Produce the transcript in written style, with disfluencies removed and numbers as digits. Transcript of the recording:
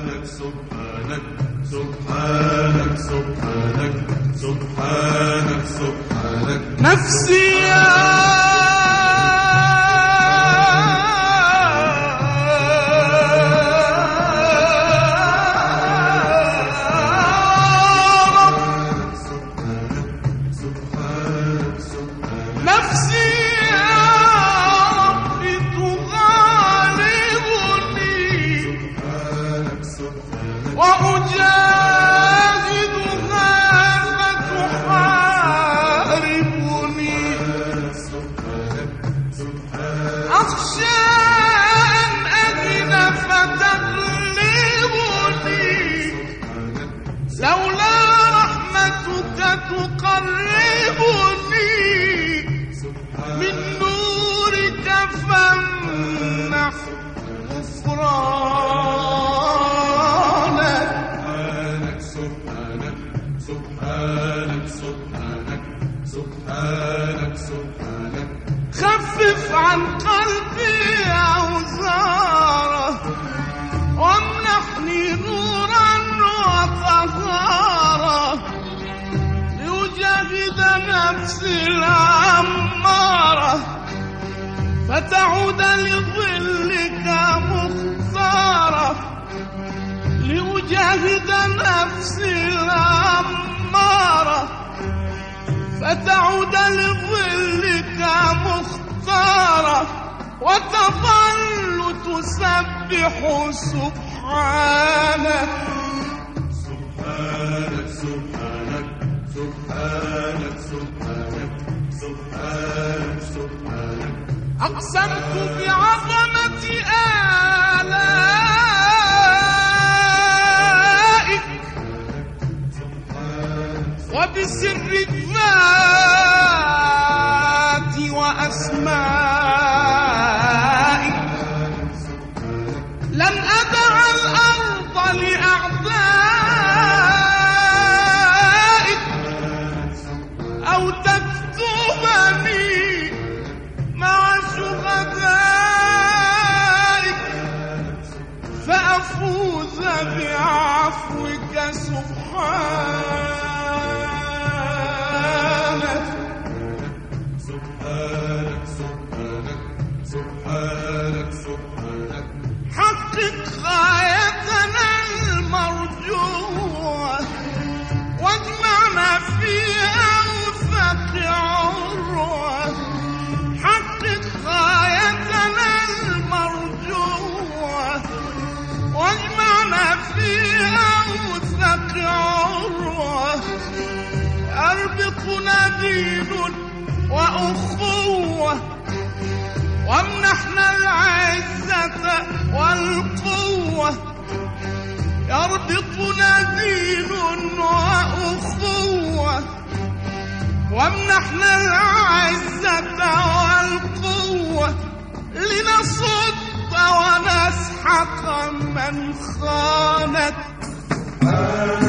سبحانك سبحانك سبحانك سبحانك سبحانك نفسي خفف عن قلبي أوزاره وامنحني نورا وطهارة لأجاهد نفسي الأمارة فتعود لظلك مختارة لأجاهد نفسي الأمارة فتعود لظلك مختارة وتظل تسبح سبحانك سبحانك سبحانك سبحانك سبحانك سبحانك سبحانك أقسمت بعظمة آلائك وبسر الذات وأسمائك لن أدع الأرض لأعدائك أو تكتبني مع شهدائك فأفوز بعفوك سبحانك سبحانك سبحانك سبحانك سبحانك حقق غايتنا المرجوة واجمعنا في أوثق عروة حقق غايتنا المرجوة واجمعنا في أوثق عروة أربطنا دين وأخوة وامنحنا العزة والقوة يربطنا دين وأخوة وامنحنا العزة والقوة لنصد ونسحق من خانت